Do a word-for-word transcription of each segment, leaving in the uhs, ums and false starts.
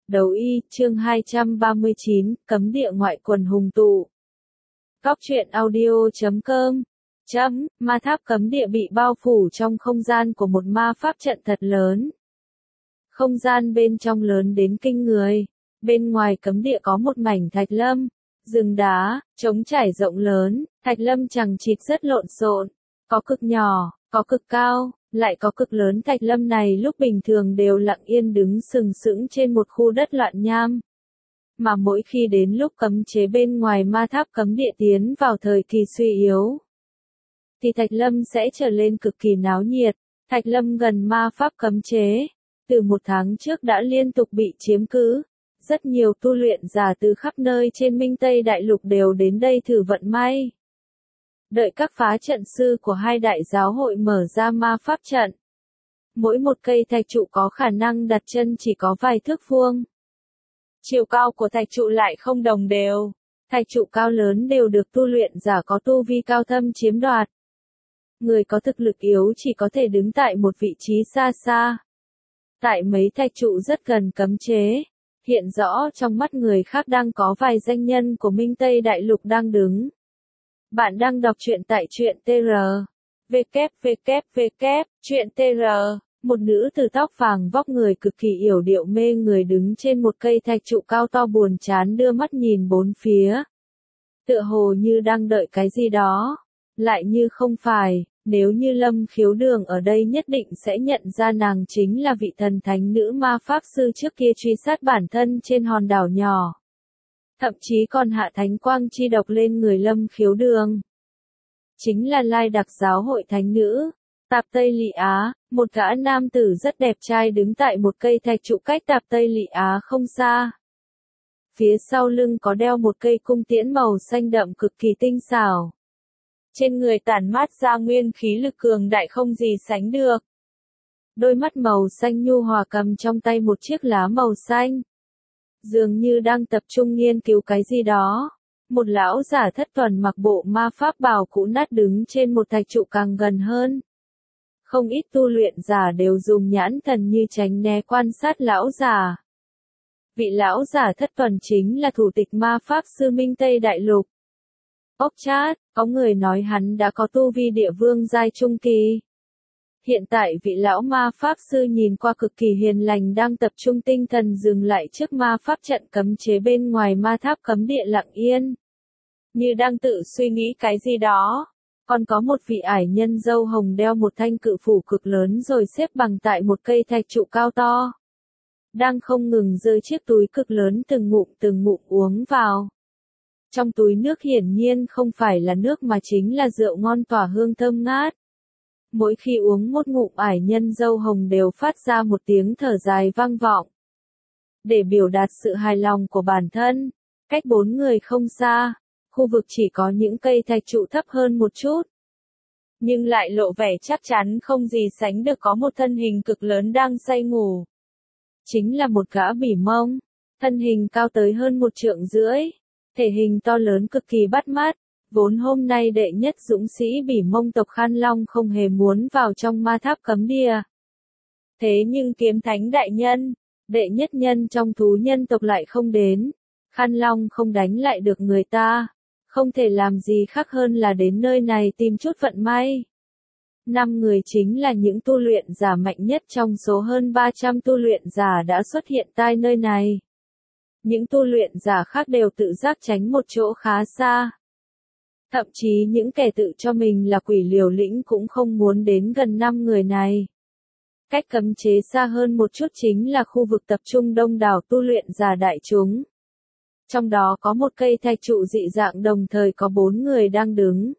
Đấu y, chương hai trăm ba mươi chín, cấm địa ngoại quần hùng tụ. Góc truyện audio chấm com. Chấm, ma tháp cấm địa bị bao phủ trong không gian của một ma pháp trận thật lớn. Không gian bên trong lớn đến kinh người. Bên ngoài cấm địa có một mảnh thạch lâm, rừng đá, trống trải rộng lớn, thạch lâm chằng chịt rất lộn xộn, có cực nhỏ, có cực cao, lại có cực lớn. Thạch lâm này lúc bình thường đều lặng yên đứng sừng sững trên một khu đất loạn nham. Mà mỗi khi đến lúc cấm chế bên ngoài ma tháp cấm địa tiến vào thời kỳ suy yếu, thì thạch lâm sẽ trở lên cực kỳ náo nhiệt. Thạch lâm gần ma pháp cấm chế, từ một tháng trước đã liên tục bị chiếm cứ. Rất nhiều tu luyện giả từ khắp nơi trên Minh Tây Đại Lục đều đến đây thử vận may. Đợi các phá trận sư của hai đại giáo hội mở ra ma pháp trận. Mỗi một cây thạch trụ có khả năng đặt chân chỉ có vài thước vuông. Chiều cao của thạch trụ lại không đồng đều. Thạch trụ cao lớn đều được tu luyện giả có tu vi cao thâm chiếm đoạt. Người có thực lực yếu chỉ có thể đứng tại một vị trí xa xa. Tại mấy thạch trụ rất gần cấm chế, hiện rõ trong mắt người khác đang có vài danh nhân của Minh Tây Đại Lục đang đứng. Bạn đang đọc truyện tại truyện tê rờ. vê kép vê kép vê kép, truyện tê rờ. Một nữ từ tóc vàng vóc người cực kỳ yểu điệu mê người đứng trên một cây thạch trụ cao to buồn chán đưa mắt nhìn bốn phía. Tựa hồ như đang đợi cái gì đó. Lại như không phải, nếu như Lâm Khiếu Đường ở đây nhất định sẽ nhận ra nàng chính là vị thần thánh nữ ma pháp sư trước kia truy sát bản thân trên hòn đảo nhỏ. Thậm chí còn hạ thánh quang chi độc lên người Lâm Khiếu Đường. Chính là Lai Đặc giáo hội thánh nữ, Tạp Tây Lị Á, một gã nam tử rất đẹp trai đứng tại một cây thạch trụ cách Tạp Tây Lị Á không xa. Phía sau lưng có đeo một cây cung tiễn màu xanh đậm cực kỳ tinh xảo. Trên người tản mát ra nguyên khí lực cường đại không gì sánh được. Đôi mắt màu xanh nhu hòa cầm trong tay một chiếc lá màu xanh. Dường như đang tập trung nghiên cứu cái gì đó. Một lão giả thất tuần mặc bộ ma pháp bào cũ nát đứng trên một thạch trụ càng gần hơn. Không ít tu luyện giả đều dùng nhãn thần như tránh né quan sát lão giả. Vị lão giả thất tuần chính là thủ tịch ma pháp sư Minh Tây Đại Lục. Ốc chát, có người nói hắn đã có tu vi địa vương giai trung kỳ. Hiện tại vị lão ma pháp sư nhìn qua cực kỳ hiền lành đang tập trung tinh thần dừng lại trước ma pháp trận cấm chế bên ngoài ma tháp cấm địa lặng yên. Như đang tự suy nghĩ cái gì đó. Còn có một vị ải nhân râu hồng đeo một thanh cự phủ cực lớn rồi xếp bằng tại một cây thạch trụ cao to. Đang không ngừng rơi chiếc túi cực lớn từng ngụm từng ngụm uống vào. Trong túi nước hiển nhiên không phải là nước mà chính là rượu ngon tỏa hương thơm ngát. Mỗi khi uống một ngụm ải nhân râu hồng đều phát ra một tiếng thở dài vang vọng. Để biểu đạt sự hài lòng của bản thân, cách bốn người không xa, khu vực chỉ có những cây thạch trụ thấp hơn một chút. Nhưng lại lộ vẻ chắc chắn không gì sánh được có một thân hình cực lớn đang say ngủ. Chính là một gã bỉ mông, thân hình cao tới hơn một trượng rưỡi. Thể hình to lớn cực kỳ bắt mắt, vốn hôm nay đệ nhất dũng sĩ bỉ mông tộc Khan Long không hề muốn vào trong ma tháp cấm địa. Thế nhưng kiếm thánh đại nhân, đệ nhất nhân trong thú nhân tộc lại không đến. Khan Long không đánh lại được người ta, không thể làm gì khác hơn là đến nơi này tìm chút vận may. Năm người chính là những tu luyện giả mạnh nhất trong số hơn ba trăm tu luyện giả đã xuất hiện tại nơi này. Những tu luyện giả khác đều tự giác tránh một chỗ khá xa. Thậm chí những kẻ tự cho mình là quỷ liều lĩnh cũng không muốn đến gần năm người này. Cách cấm chế xa hơn một chút chính là khu vực tập trung đông đảo tu luyện giả đại chúng. Trong đó có một cây thạch trụ dị dạng đồng thời có bốn người đang đứng.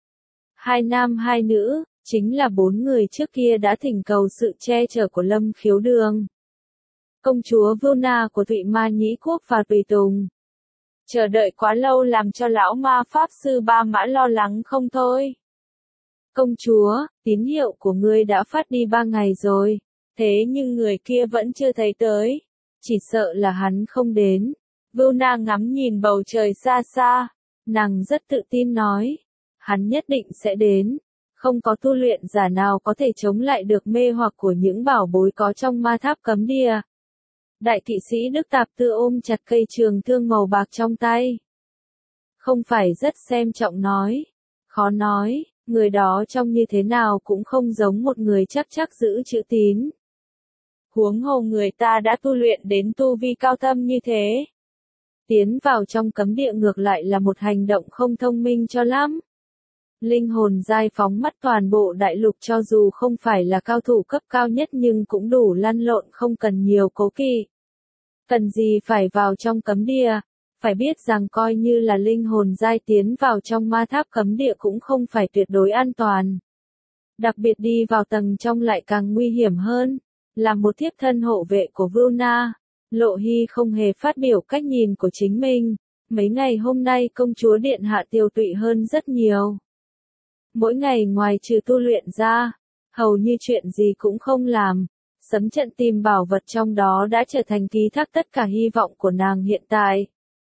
Hai nam hai nữ, chính là bốn người trước kia đã thỉnh cầu sự che chở của Lâm Khiếu Đường. Công chúa Vuna của Thụy Ma Nhĩ Quốc và tùy tùng. Chờ đợi quá lâu làm cho lão ma pháp sư Ba Mã lo lắng không thôi. Công chúa, tín hiệu của ngươi đã phát đi ba ngày rồi, thế nhưng người kia vẫn chưa thấy tới. Chỉ sợ là hắn không đến. Vuna ngắm nhìn bầu trời xa xa, nàng rất tự tin nói. Hắn nhất định sẽ đến. Không có tu luyện giả nào có thể chống lại được mê hoặc của những bảo bối có trong ma tháp cấm địa. Đại kỵ sĩ Đức Tạp Tư ôm chặt cây trường thương màu bạc trong tay. Không phải rất xem trọng nói. Khó nói, người đó trông như thế nào cũng không giống một người chắc chắc giữ chữ tín. Huống hồ người ta đã tu luyện đến tu vi cao thâm như thế. Tiến vào trong cấm địa ngược lại là một hành động không thông minh cho lắm. Linh hồn giai phóng mắt toàn bộ đại lục cho dù không phải là cao thủ cấp cao nhất nhưng cũng đủ lăn lộn không cần nhiều cố kỵ. Cần gì phải vào trong cấm địa, phải biết rằng coi như là linh hồn giai tiến vào trong ma tháp cấm địa cũng không phải tuyệt đối an toàn. Đặc biệt đi vào tầng trong lại càng nguy hiểm hơn. Là một thiếp thân hộ vệ của Vưu Na, Lộ Hy không hề phát biểu cách nhìn của chính mình. Mấy ngày hôm nay công chúa điện hạ tiều tụy hơn rất nhiều. Mỗi ngày ngoài trừ tu luyện ra, hầu như chuyện gì cũng không làm. Sấm trận tìm bảo vật trong đó đã trở thành ký thác tất cả hy vọng của nàng hiện tại.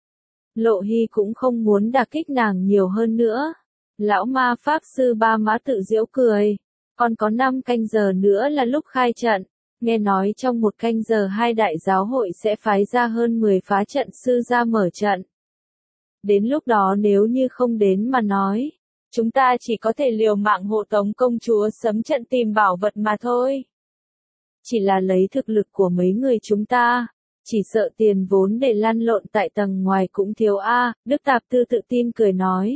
Lộ Hy cũng không muốn đả kích nàng nhiều hơn nữa. Lão ma pháp sư Ba Mã tự giễu cười. Còn có năm canh giờ nữa là lúc khai trận. Nghe nói trong một canh giờ hai đại giáo hội sẽ phái ra hơn mười phá trận sư ra mở trận. Đến lúc đó nếu như không đến mà nói, chúng ta chỉ có thể liều mạng hộ tống công chúa sấm trận tìm bảo vật mà thôi. Chỉ là lấy thực lực của mấy người chúng ta, chỉ sợ tiền vốn để lăn lộn tại tầng ngoài cũng thiếu a. Đức Tạp Tư tự tin cười nói.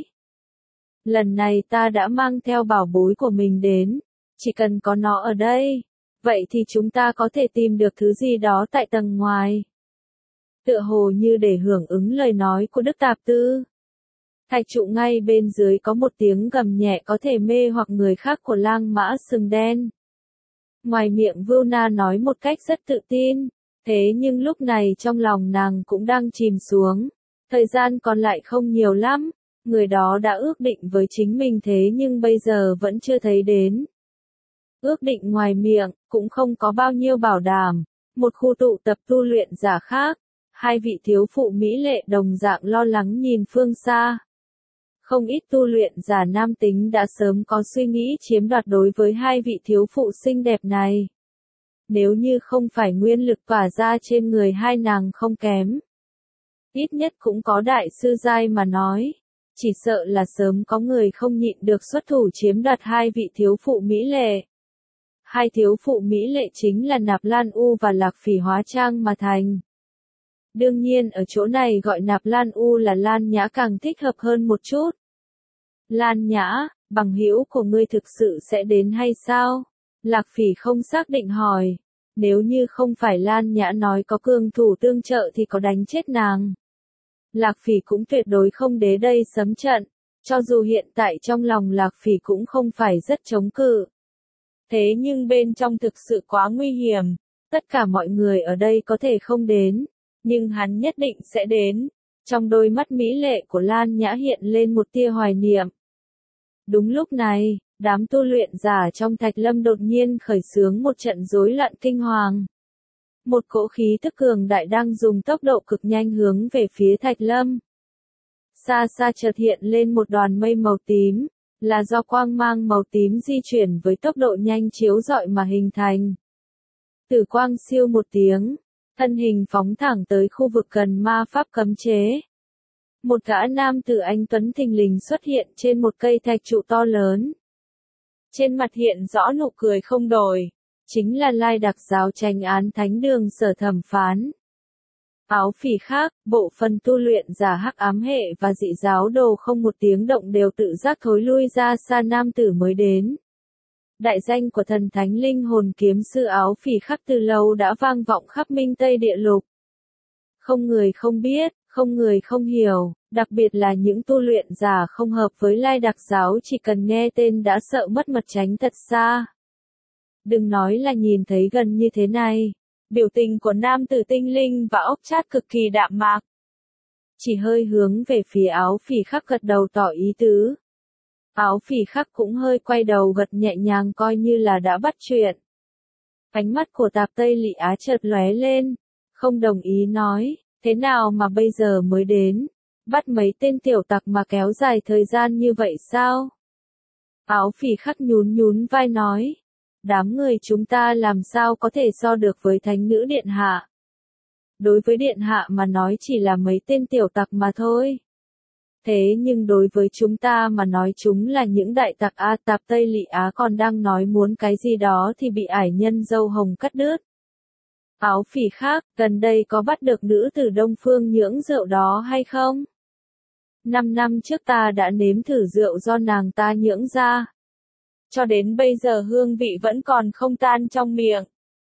Lần này ta đã mang theo bảo bối của mình đến, chỉ cần có nó ở đây. Vậy thì chúng ta có thể tìm được thứ gì đó tại tầng ngoài. Tựa hồ như để hưởng ứng lời nói của Đức Tạp Tư. Thạch trụ ngay bên dưới có một tiếng gầm nhẹ có thể mê hoặc người khác của lang mã sừng đen. Ngoài miệng Vưu Na nói một cách rất tự tin, thế nhưng lúc này trong lòng nàng cũng đang chìm xuống. Thời gian còn lại không nhiều lắm, người đó đã ước định với chính mình thế nhưng bây giờ vẫn chưa thấy đến. Ước định ngoài miệng, cũng không có bao nhiêu bảo đảm. Một khu tụ tập tu luyện giả khác, hai vị thiếu phụ mỹ lệ đồng dạng lo lắng nhìn phương xa. Không ít tu luyện giả nam tính đã sớm có suy nghĩ chiếm đoạt đối với hai vị thiếu phụ xinh đẹp này. Nếu như không phải nguyên lực tỏa ra trên người hai nàng không kém. Ít nhất cũng có đại sư giai mà nói. Chỉ sợ là sớm có người không nhịn được xuất thủ chiếm đoạt hai vị thiếu phụ mỹ lệ. Hai thiếu phụ mỹ lệ chính là Nạp Lan U và Lạc Phỉ hóa trang mà thành. Đương nhiên ở chỗ này gọi Nạp Lan U là Lan Nhã càng thích hợp hơn một chút. Lan Nhã, bằng hữu của ngươi thực sự sẽ đến hay sao? Lạc Phỉ không xác định hỏi. Nếu như không phải Lan Nhã nói có cường thủ tương trợ thì có đánh chết nàng. Lạc Phỉ cũng tuyệt đối không đến đây sấm trận. Cho dù hiện tại trong lòng Lạc Phỉ cũng không phải rất chống cự. Thế nhưng bên trong thực sự quá nguy hiểm. Tất cả mọi người ở đây có thể không đến. Nhưng hắn nhất định sẽ đến. Trong đôi mắt mỹ lệ của Lan Nhã hiện lên một tia hoài niệm. Đúng lúc này, đám tu luyện giả trong Thạch Lâm đột nhiên khởi xướng một trận rối loạn kinh hoàng. Một cỗ khí tức cường đại đang dùng tốc độ cực nhanh hướng về phía Thạch Lâm. Xa xa chợt hiện lên một đoàn mây màu tím, là do quang mang màu tím di chuyển với tốc độ nhanh chiếu rọi mà hình thành. Tử quang siêu một tiếng, thân hình phóng thẳng tới khu vực gần ma pháp cấm chế. Một gã nam tử anh tuấn thình lình xuất hiện trên một cây thạch trụ to lớn. Trên mặt hiện rõ nụ cười không đổi, chính là Lai Đặc giáo tranh án thánh đường Sở Thẩm Phán. Áo phỉ khác, bộ phận tu luyện giả hắc ám hệ và dị giáo đồ không một tiếng động đều tự giác thối lui ra xa nam tử mới đến. Đại danh của thần thánh linh hồn kiếm sư áo phỉ khắc từ lâu đã vang vọng khắp Minh Tây địa lục. Không người không biết, không người không hiểu, đặc biệt là những tu luyện giả không hợp với Lai Đặc giáo chỉ cần nghe tên đã sợ mất mật tránh thật xa. Đừng nói là nhìn thấy gần như thế này. Biểu tình của nam tử tinh linh và ốc chát cực kỳ đạm mạc. Chỉ hơi hướng về phía áo phỉ khắc gật đầu tỏ ý tứ. Áo phỉ khắc cũng hơi quay đầu gật nhẹ nhàng coi như là đã bắt chuyện. Ánh mắt của Tạp Tây Lị Á chợt lóe lên, không đồng ý nói, thế nào mà bây giờ mới đến, bắt mấy tên tiểu tặc mà kéo dài thời gian như vậy sao? Áo phỉ khắc nhún nhún vai nói, đám người chúng ta làm sao có thể so được với thánh nữ điện hạ. đối với điện hạ mà nói chỉ là mấy tên tiểu tặc mà thôi. Thế nhưng đối với chúng ta mà nói chúng là những đại tặc. A Tạp Tây Lị Á còn đang nói muốn cái gì đó thì bị ải nhân dâu hồng cắt đứt. Áo phỉ khác, gần đây có bắt được nữ tử Đông Phương nhưỡng rượu đó hay không? Năm năm trước ta đã nếm thử rượu do nàng ta nhưỡng ra. Cho đến bây giờ hương vị vẫn còn không tan trong miệng.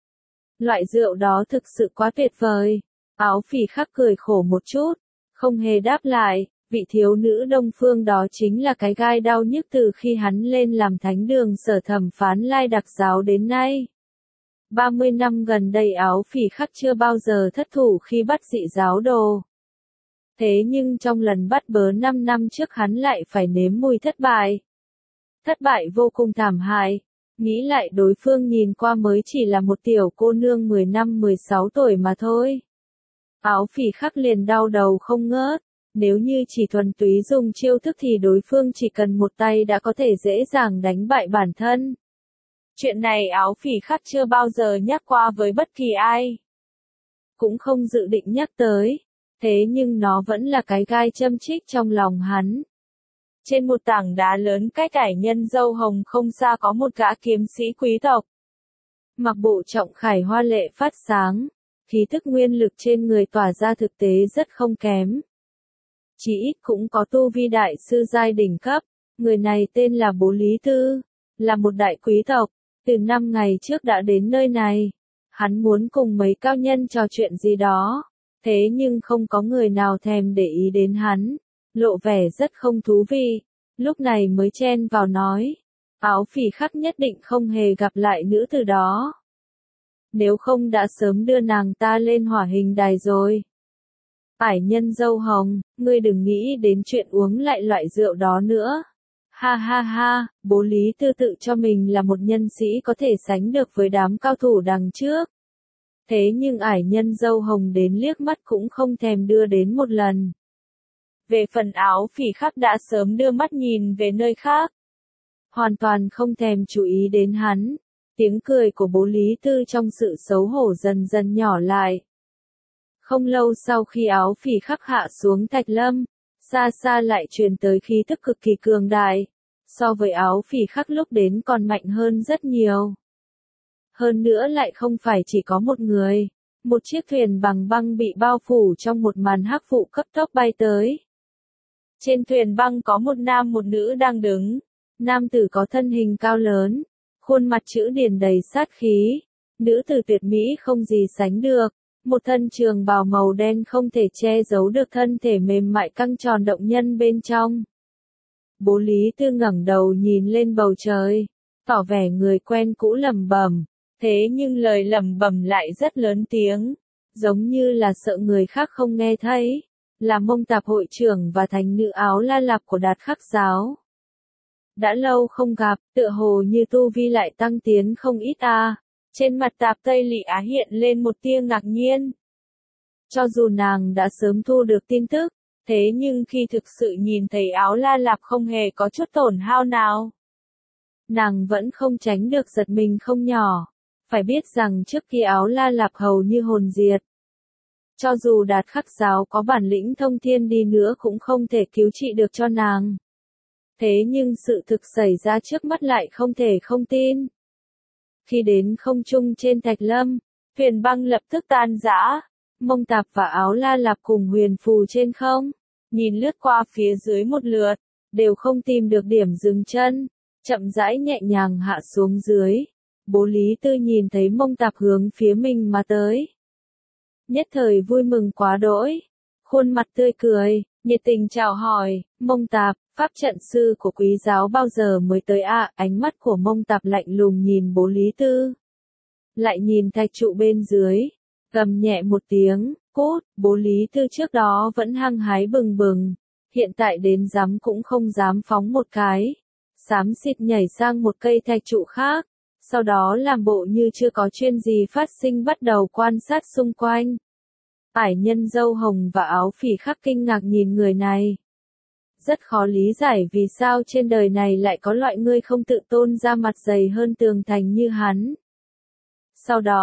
Loại rượu đó thực sự quá tuyệt vời. Áo phỉ khắc cười khổ một chút, không hề đáp lại. Vị thiếu nữ Đông Phương đó chính là cái gai đau nhức từ khi hắn lên làm thánh đường sở thẩm phán Lai Đặc giáo đến nay. ba mươi năm gần đây áo phỉ khắc chưa bao giờ thất thủ khi bắt dị giáo đồ. Thế nhưng trong lần bắt bớ năm năm trước hắn lại phải nếm mùi thất bại. Thất bại vô cùng thảm hại. Nghĩ lại đối phương nhìn qua mới chỉ là một tiểu cô nương mười năm mười sáu tuổi mà thôi. Áo phỉ khắc liền đau đầu không ngớt. Nếu như chỉ thuần túy dùng chiêu thức thì đối phương chỉ cần một tay đã có thể dễ dàng đánh bại bản thân. Chuyện này áo phỉ khắc chưa bao giờ nhắc qua với bất kỳ ai. Cũng không dự định nhắc tới. Thế nhưng nó vẫn là cái gai châm chích trong lòng hắn. Trên một tảng đá lớn cách ải nhân dâu hồng không xa có một gã kiếm sĩ quý tộc. Mặc bộ trọng khải hoa lệ phát sáng. Khí thức nguyên lực trên người tỏa ra thực tế rất không kém. Chỉ ít cũng có tu vi đại sư giai đỉnh cấp. Người này tên là Bố Lý Tư, là một đại quý tộc, từ năm ngày trước đã đến nơi này. Hắn muốn cùng mấy cao nhân trò chuyện gì đó, thế nhưng không có người nào thèm để ý đến hắn, lộ vẻ rất không thú vị. Lúc này mới chen vào nói, áo phỉ khắc nhất định không hề gặp lại nữ tử đó. Nếu không đã sớm đưa nàng ta lên hỏa hình đài rồi. Ải nhân dâu hồng, ngươi đừng nghĩ đến chuyện uống lại loại rượu đó nữa. Ha ha ha, Bố Lý Tư tự cho mình là một nhân sĩ có thể sánh được với đám cao thủ đằng trước. Thế nhưng ải nhân dâu hồng đến liếc mắt cũng không thèm đưa đến một lần. Về phần áo phỉ khắc đã sớm đưa mắt nhìn về nơi khác. Hoàn toàn không thèm chú ý đến hắn. Tiếng cười của Bố Lý Tư trong sự xấu hổ dần dần nhỏ lại. Không lâu sau khi áo phỉ khắc hạ xuống thạch lâm, xa xa lại truyền tới khí thức cực kỳ cường đại. So với áo phỉ khắc lúc đến còn mạnh hơn rất nhiều. Hơn nữa lại không phải chỉ có một người. Một chiếc thuyền bằng băng bị bao phủ trong một màn hắc vụ cấp tốc bay tới. Trên thuyền băng có một nam một nữ đang đứng. Nam tử có thân hình cao lớn, khuôn mặt chữ điển đầy sát khí. Nữ tử tuyệt mỹ không gì sánh được. Một thân trường bào màu đen không thể che giấu được thân thể mềm mại căng tròn động nhân bên trong. Bố Lý Tư ngẩng đầu nhìn lên bầu trời, tỏ vẻ người quen cũ lẩm bẩm, thế nhưng lời lẩm bẩm lại rất lớn tiếng, giống như là sợ người khác không nghe thấy, là Mông Tạp hội trưởng và thành nữ Áo La Lạp của Đạt Khắc giáo. Đã lâu không gặp, tựa hồ như tu vi lại tăng tiến không ít à. Trên mặt Tạp Tây Lị Á hiện lên một tia ngạc nhiên. Cho dù nàng đã sớm thu được tin tức, thế nhưng khi thực sự nhìn thấy Áo La Lạp không hề có chút tổn hao nào. Nàng vẫn không tránh được giật mình không nhỏ. Phải biết rằng trước khi Áo La Lạp hầu như hồn diệt. Cho dù Đạt Khắc giáo có bản lĩnh thông thiên đi nữa cũng không thể cứu trị được cho nàng. Thế nhưng sự thực xảy ra trước mắt lại không thể không tin. Khi đến không trung trên thạch lâm, thuyền băng lập tức tan rã. Mông Tạp và Áo La Lạp cùng huyền phù trên không, nhìn lướt qua phía dưới một lượt, đều không tìm được điểm dừng chân, chậm rãi nhẹ nhàng hạ xuống dưới. Bố Lý Tư nhìn thấy Mông Tạp hướng phía mình mà tới. Nhất thời vui mừng quá đỗi, khuôn mặt tươi cười, nhiệt tình chào hỏi, Mông Tạp, pháp trận sư của quý giáo bao giờ mới tới ạ? À? Ánh mắt của Mông Tạp lạnh lùng nhìn Bố Lý Tư. Lại nhìn thạch trụ bên dưới, gầm nhẹ một tiếng, cút. Bố Lý Tư trước đó vẫn hăng hái bừng bừng, hiện tại đến dám cũng không dám phóng một cái. Xám xịt nhảy sang một cây thạch trụ khác, sau đó làm bộ như chưa có chuyện gì phát sinh bắt đầu quan sát xung quanh. Ải nhân dâu hồng và áo phỉ khắc kinh ngạc nhìn người này. Rất khó lý giải vì sao trên đời này lại có loại người không tự tôn ra mặt dày hơn tường thành như hắn. Sau đó,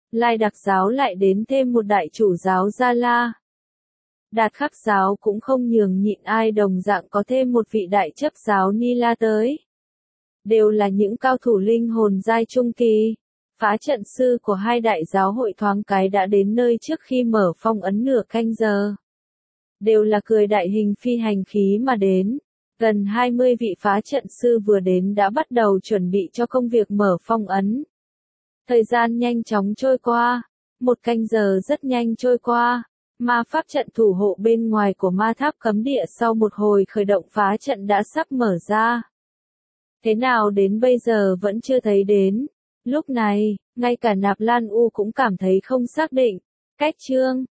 Lai Đặc giáo lại đến thêm một đại chủ giáo Gia La. Đạt Khắc giáo cũng không nhường nhịn ai, đồng dạng có thêm một vị đại chấp giáo Ni La tới. Đều là những cao thủ linh hồn giai trung kỳ. Phá trận sư của hai đại giáo hội thoáng cái đã đến nơi trước khi mở phong ấn nửa canh giờ. Đều là cười đại hình phi hành khí mà đến. Gần hai mươi vị phá trận sư vừa đến đã bắt đầu chuẩn bị cho công việc mở phong ấn. Thời gian nhanh chóng trôi qua. Một canh giờ rất nhanh trôi qua. Ma pháp trận thủ hộ bên ngoài của ma tháp cấm địa sau một hồi khởi động phá trận đã sắp mở ra. Thế nào đến bây giờ vẫn chưa thấy đến. Lúc này, ngay cả Nạp Lan U cũng cảm thấy không xác định. Cách chương